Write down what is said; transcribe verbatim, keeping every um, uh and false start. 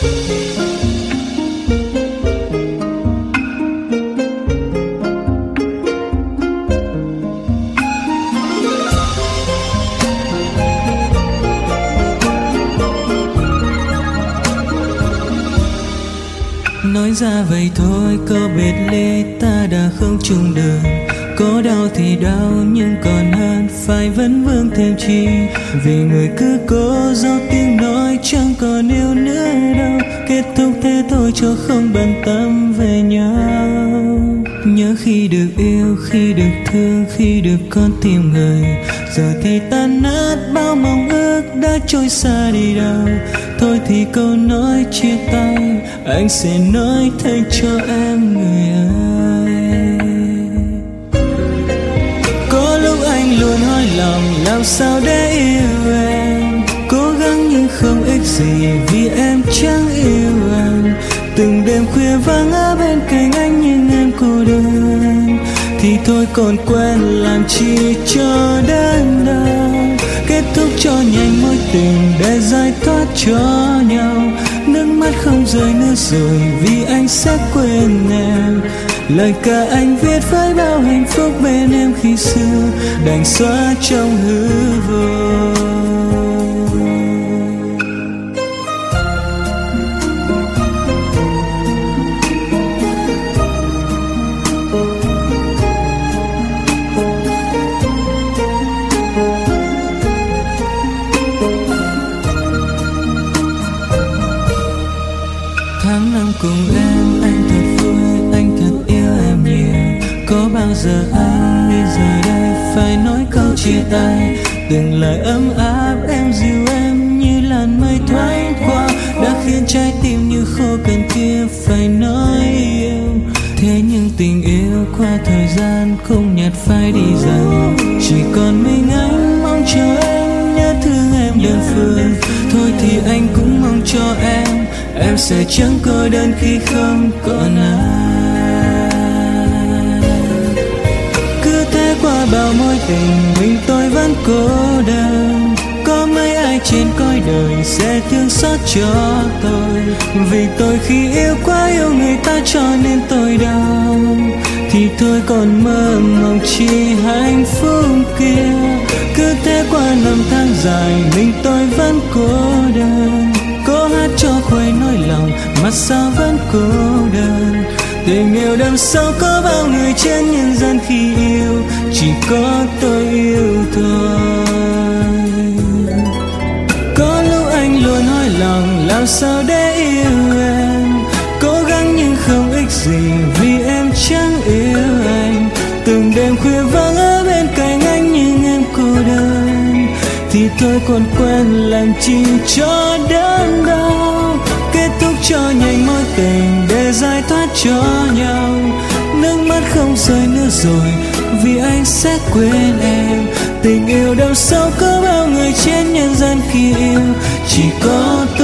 Nói ra vậy thôi, có biệt ly ta đã không chung đường. Có đau thì đau nhưng còn hơn phải vấn vương thêm chi. Vì người cứ cố giấu tiếng nói chẳng còn yêu nữa đâu. Kết thúc thế thôi cho không bận tâm về nhau. Nhớ khi được yêu, khi được thương, khi được con tim người. Giờ thì tan nát bao mong ước đã trôi xa đi đâu. Thôi thì câu nói chia tay anh sẽ nói thay cho em người ơi. Có lúc anh luôn hỏi lòng làm sao để yêu em. Cố gắng nhưng không ích gì vì em chẳng yêu anh. Từng đêm khuya vắng ở bên cạnh anh nhưng em cô đơn. Thì thôi còn quen làm chi cho đớn đau. Kết thúc cho nhanh mối tình để giải thoát cho nhau. Nước mắt không rơi nữa rồi vì anh sẽ quên em. Lời ca anh viết với bao hạnh phúc bên em khi xưa đành xóa trong hư vô. Tháng năm cùng em, anh thật vui, anh thật yêu em nhiều. Có bao giờ anh nghĩ giờ đây phải nói câu chia tay. Từng lời ấm áp em dịu em như làn mây thoáng qua đã khiến trái tim như khô cằn kia phải nói yêu. Thế nhưng tình yêu qua thời gian không nhạt phai đi dần. Chỉ còn mình anh mong chờ em, nhớ thương em đơn phương. Thôi thì anh cũng mong cho em, em sẽ chẳng cô đơn khi không còn ai. Cứ thế qua bao mối tình mình tôi vẫn cô đơn. Có mấy ai trên cõi đời sẽ thương xót cho tôi. Vì tôi khi yêu quá yêu người ta cho nên tôi đau. Thì thôi còn mơ mộng chi hạnh phúc kia. Cứ thế qua năm tháng dài mình tôi vẫn cô đơn. Cố hát cho khuây nỗi lòng mà sao vẫn cô đơn. Tình yêu đậm sâu có bao người trên nhân gian khi yêu chỉ có tôi yêu thôi. Có lúc anh luôn hỏi lòng làm sao để yêu em. Cố gắng nhưng không ích gì vì em chẳng yêu anh. Từng đêm khuya vắng ở bên cạnh anh nhưng em cô đơn. Thì thôi còn quen làm chi cho đớn đau. Kết thúc cho nhanh mối tình để giải thoát cho nhau. Nước mắt không rơi nữa rồi vì anh sẽ quên em. Tình yêu đậm sâu có bao người trên nhân gian khi yêu chỉ có